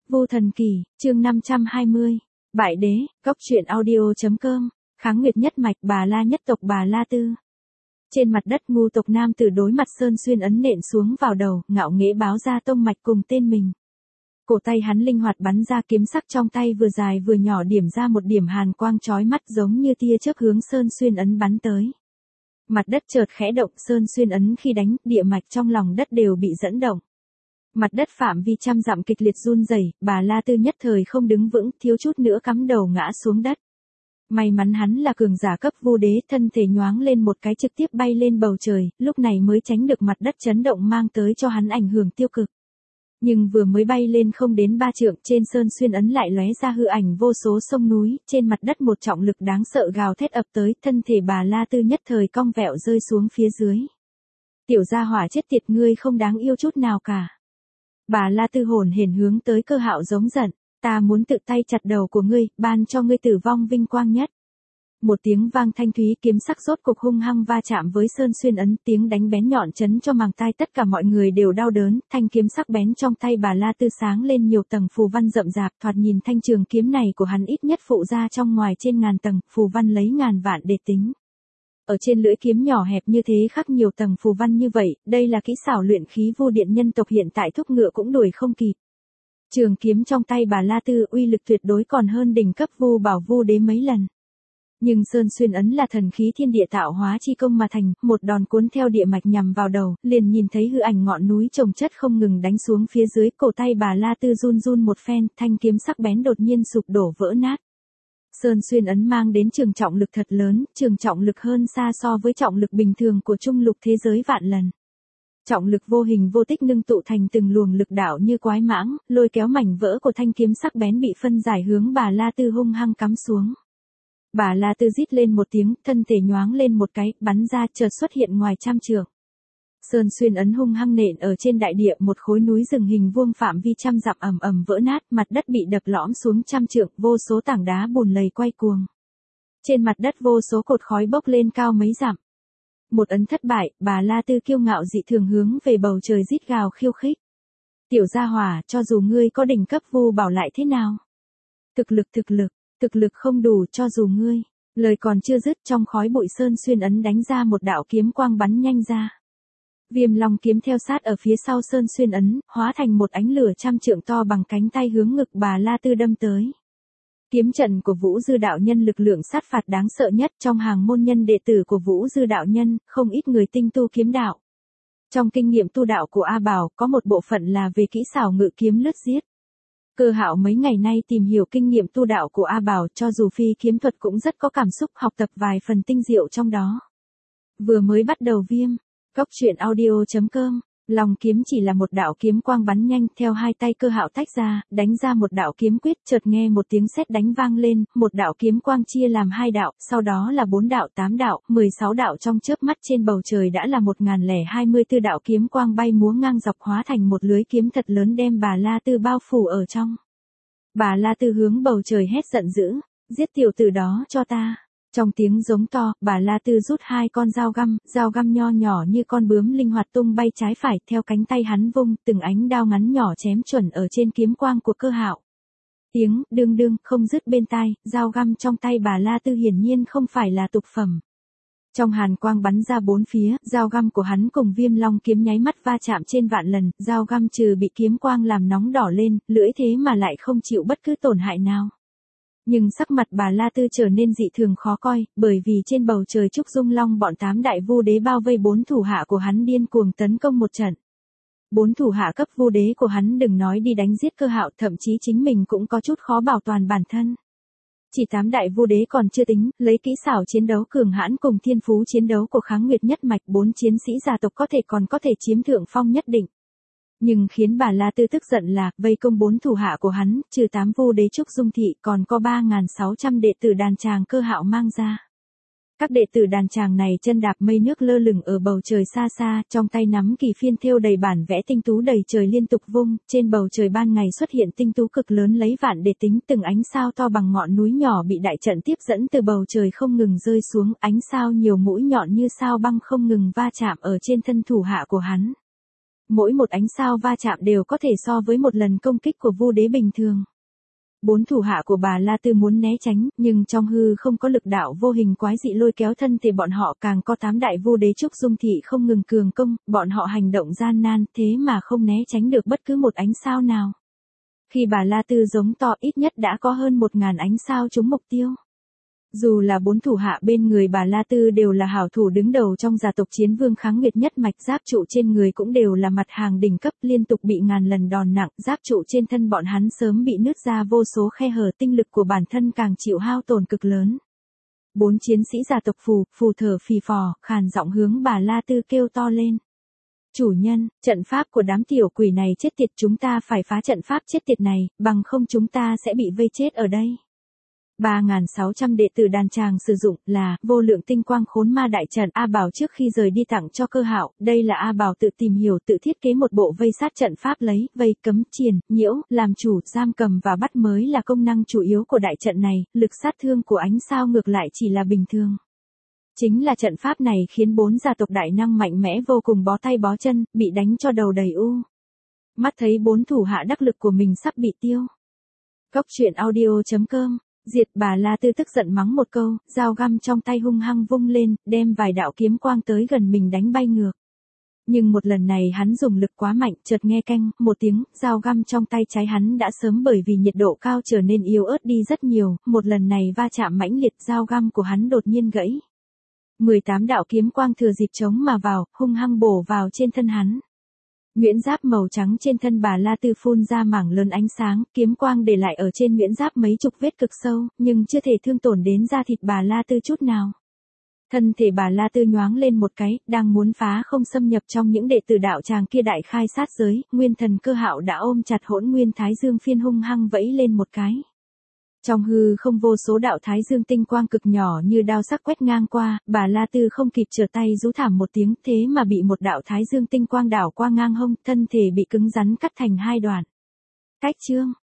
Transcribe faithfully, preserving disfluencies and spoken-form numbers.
Vu Thần Kỳ, chương năm trăm hai mươi. Bại đế, góc truyện audio.com, Kháng Nguyệt nhất mạch Bà La nhất tộc Bà La Tư. Trên mặt đất ngu tộc nam tử đối mặt Sơn Xuyên ấn nện xuống vào đầu, ngạo nghễ báo ra tông mạch cùng tên mình. Cổ tay hắn linh hoạt bắn ra kiếm sắc trong tay vừa dài vừa nhỏ điểm ra một điểm hàn quang chói mắt giống như tia chớp hướng Sơn Xuyên ấn bắn tới. Mặt đất chợt khẽ động, Sơn Xuyên ấn khi đánh, địa mạch trong lòng đất đều bị dẫn động. Mặt đất phạm vi trăm dặm kịch liệt run rẩy, Bà La Tư nhất thời không đứng vững, thiếu chút nữa cắm đầu ngã xuống đất. May mắn hắn là cường giả cấp vu đế, thân thể nhoáng lên một cái trực tiếp bay lên bầu trời, lúc này mới tránh được mặt đất chấn động mang tới cho hắn ảnh hưởng tiêu cực. Nhưng vừa mới bay lên không đến ba trượng, trên Sơn Xuyên ấn lại lóe ra hư ảnh vô số sông núi, trên mặt đất một trọng lực đáng sợ gào thét ập tới, thân thể Bà La Tư nhất thời cong vẹo rơi xuống phía dưới. Tiểu gia hỏa chết tiệt, ngươi không đáng yêu chút nào cả. Bà La Tư hồn hển hướng tới Cơ Hạo giống giận, ta muốn tự tay chặt đầu của ngươi, ban cho ngươi tử vong vinh quang nhất. Một tiếng vang thanh thúy, kiếm sắc rốt cục hung hăng va chạm với Sơn Xuyên ấn, tiếng đánh bén nhọn chấn cho màng tai tất cả mọi người đều đau đớn, thanh kiếm sắc bén trong tay Bà La Tư sáng lên nhiều tầng phù văn rậm rạp, thoạt nhìn thanh trường kiếm này của hắn ít nhất phụ ra trong ngoài trên ngàn tầng, phù văn lấy ngàn vạn để tính. Ở trên lưỡi kiếm nhỏ hẹp như thế khắc nhiều tầng phù văn như vậy, đây là kỹ xảo luyện khí vu điện nhân tộc hiện tại thúc ngựa cũng đuổi không kịp. Trường kiếm trong tay Bà La Tư uy lực tuyệt đối còn hơn đỉnh cấp vu bảo vu đế mấy lần. Nhưng Sơn Xuyên ấn là thần khí thiên địa tạo hóa chi công mà thành, một đòn cuốn theo địa mạch nhằm vào đầu, liền nhìn thấy hư ảnh ngọn núi chồng chất không ngừng đánh xuống phía dưới, cổ tay Bà La Tư run run một phen, thanh kiếm sắc bén đột nhiên sụp đổ vỡ nát. Sơn Xuyên ấn mang đến trường trọng lực thật lớn, trường trọng lực hơn xa so với trọng lực bình thường của trung lục thế giới vạn lần. Trọng lực vô hình vô tích ngưng tụ thành từng luồng lực đạo như quái mãng, lôi kéo mảnh vỡ của thanh kiếm sắc bén bị phân giải hướng Bà La Tư hung hăng cắm xuống. Bà La Tư rít lên một tiếng, thân thể nhoáng lên một cái, bắn ra chợt xuất hiện ngoài trăm trượng. Sơn Xuyên ấn hung hăng nện ở trên đại địa, một khối núi rừng hình vuông phạm vi trăm dặm ầm ầm vỡ nát, mặt đất bị đập lõm xuống trăm trượng, vô số tảng đá bùn lầy quay cuồng. Trên mặt đất vô số cột khói bốc lên cao mấy dặm. Một ấn thất bại, Bà La Tư kiêu ngạo dị thường hướng về bầu trời rít gào khiêu khích. Tiểu gia hỏa, cho dù ngươi có đỉnh cấp vu bảo lại thế nào? Thực lực thực lực, thực lực không đủ cho dù ngươi. Lời còn chưa dứt, trong khói bụi Sơn Xuyên ấn đánh ra một đạo kiếm quang bắn nhanh ra. Viêm Long kiếm theo sát ở phía sau Sơn Xuyên ấn, hóa thành một ánh lửa trăm trượng to bằng cánh tay hướng ngực Bà La Tư đâm tới. Kiếm trận của Vũ Dư đạo nhân lực lượng sát phạt đáng sợ nhất trong hàng môn nhân đệ tử của Vũ Dư đạo nhân, không ít người tinh tu kiếm đạo. Trong kinh nghiệm tu đạo của A Bảo, có một bộ phận là về kỹ xảo ngự kiếm lướt giết. Cơ Hạo mấy ngày nay tìm hiểu kinh nghiệm tu đạo của A Bảo, cho dù phi kiếm thuật cũng rất có cảm xúc, học tập vài phần tinh diệu trong đó. Vừa mới bắt đầu viêm, góc truyện audio.com, lòng kiếm chỉ là một đạo kiếm quang bắn nhanh, theo hai tay Cơ Hạo tách ra, đánh ra một đạo kiếm quyết, chợt nghe một tiếng sét đánh vang lên, một đạo kiếm quang chia làm hai đạo, sau đó là bốn đạo, tám đạo, mười sáu đạo, trong chớp mắt trên bầu trời đã là một nghìn lẻ hai mươi tư đạo kiếm quang bay múa ngang dọc hóa thành một lưới kiếm thật lớn đem Bà La Tư bao phủ ở trong. Bà La Tư hướng bầu trời hét giận dữ, giết tiểu tử đó cho ta. Trong tiếng giống to, Bà La Tư rút hai con dao găm, dao găm nho nhỏ như con bướm linh hoạt tung bay trái phải, theo cánh tay hắn vung, từng ánh đao ngắn nhỏ chém chuẩn ở trên kiếm quang của Cơ Hạo. Tiếng đương đương không dứt bên tai, dao găm trong tay Bà La Tư hiển nhiên không phải là tục phẩm. Trong hàn quang bắn ra bốn phía, dao găm của hắn cùng Viêm Long kiếm nháy mắt va chạm trên vạn lần, dao găm trừ bị kiếm quang làm nóng đỏ lên, lưỡi thế mà lại không chịu bất cứ tổn hại nào. Nhưng sắc mặt Bà La Tư trở nên dị thường khó coi, bởi vì trên bầu trời Trúc Dung Long bọn tám đại vu đế bao vây bốn thủ hạ của hắn điên cuồng tấn công một trận. Bốn thủ hạ cấp vu đế của hắn đừng nói đi đánh giết Cơ Hạo, thậm chí chính mình cũng có chút khó bảo toàn bản thân. Chỉ tám đại vu đế còn chưa tính, lấy kỹ xảo chiến đấu cường hãn cùng thiên phú chiến đấu của Kháng Nguyệt nhất mạch, bốn chiến sĩ gia tộc có thể còn có thể chiếm thượng phong nhất định. Nhưng khiến Bà La Tư tức giận là, vây công bốn thủ hạ của hắn, trừ tám vu đế Trúc Dung thị, còn có ba nghìn sáu trăm đệ tử đàn tràng Cơ Hạo mang ra. Các đệ tử đàn tràng này chân đạp mây nước lơ lửng ở bầu trời xa xa, trong tay nắm kỳ phiên thêu đầy bản vẽ tinh tú đầy trời liên tục vung, trên bầu trời ban ngày xuất hiện tinh tú cực lớn lấy vạn để tính, từng ánh sao to bằng ngọn núi nhỏ bị đại trận tiếp dẫn từ bầu trời không ngừng rơi xuống, ánh sao nhiều mũi nhọn như sao băng không ngừng va chạm ở trên thân thủ hạ của hắn. Mỗi một ánh sao va chạm đều có thể so với một lần công kích của Vu đế bình thường. Bốn thủ hạ của Bà La Tư muốn né tránh, nhưng trong hư không có lực đạo vô hình quái dị lôi kéo thân thể bọn họ, càng có tám đại Vu đế Trúc Dung Thị không ngừng cường công, bọn họ hành động gian nan, thế mà không né tránh được bất cứ một ánh sao nào. Khi Bà La Tư giống to, ít nhất đã có hơn một ngàn ánh sao trúng mục tiêu. Dù là bốn thủ hạ bên người Bà La Tư đều là hảo thủ đứng đầu trong gia tộc Chiến Vương Kháng Nguyệt nhất mạch, giáp trụ trên người cũng đều là mặt hàng đỉnh cấp, liên tục bị ngàn lần đòn nặng, giáp trụ trên thân bọn hắn sớm bị nứt ra vô số khe hở, tinh lực của bản thân càng chịu hao tổn cực lớn. Bốn chiến sĩ gia tộc Phù, Phù thở phì phò, khàn giọng hướng Bà La Tư kêu to lên. Chủ nhân, trận pháp của đám tiểu quỷ này chết tiệt, chúng ta phải phá trận pháp chết tiệt này, bằng không chúng ta sẽ bị vây chết ở đây. ba nghìn sáu trăm đệ tử đàn tràng sử dụng là vô lượng tinh quang khốn ma đại trận. A Bảo trước khi rời đi tặng cho Cơ Hạo, đây là A Bảo tự tìm hiểu tự thiết kế một bộ vây sát trận pháp, lấy vây, cấm, triền, nhiễu, làm chủ, giam cầm và bắt mới là công năng chủ yếu của đại trận này, lực sát thương của ánh sao ngược lại chỉ là bình thường. Chính là trận pháp này khiến bốn gia tộc đại năng mạnh mẽ vô cùng bó tay bó chân, bị đánh cho đầu đầy u. Mắt thấy bốn thủ hạ đắc lực của mình sắp bị tiêu. Cốc truyện audio chấm com. Diệt. Bà La Tư tức giận mắng một câu, dao găm trong tay hung hăng vung lên, đem vài đạo kiếm quang tới gần mình đánh bay ngược. Nhưng một lần này hắn dùng lực quá mạnh, chợt nghe canh một tiếng, dao găm trong tay trái hắn đã sớm bởi vì nhiệt độ cao trở nên yếu ớt đi rất nhiều, một lần này va chạm mãnh liệt, dao găm của hắn đột nhiên gãy. mười tám đạo kiếm quang thừa dịp trống mà vào, hung hăng bổ vào trên thân hắn. Nhuyễn giáp màu trắng trên thân Bà La Tư phun ra mảng lớn ánh sáng, kiếm quang để lại ở trên nhuyễn giáp mấy chục vết cực sâu, nhưng chưa thể thương tổn đến da thịt Bà La Tư chút nào. Thân thể Bà La Tư nhoáng lên một cái, đang muốn phá không xâm nhập trong những đệ tử đạo tràng kia đại khai sát giới, nguyên thần Cơ Hạo đã ôm chặt Hỗn Nguyên Thái Dương Phiên hung hăng vẫy lên một cái. Trong hư không vô số đạo thái dương tinh quang cực nhỏ như đao sắc quét ngang qua, Bà La Tư không kịp trở tay rú thảm một tiếng, thế mà bị một đạo thái dương tinh quang đảo qua ngang hông, thân thể bị cứng rắn cắt thành hai đoạn. Cách chương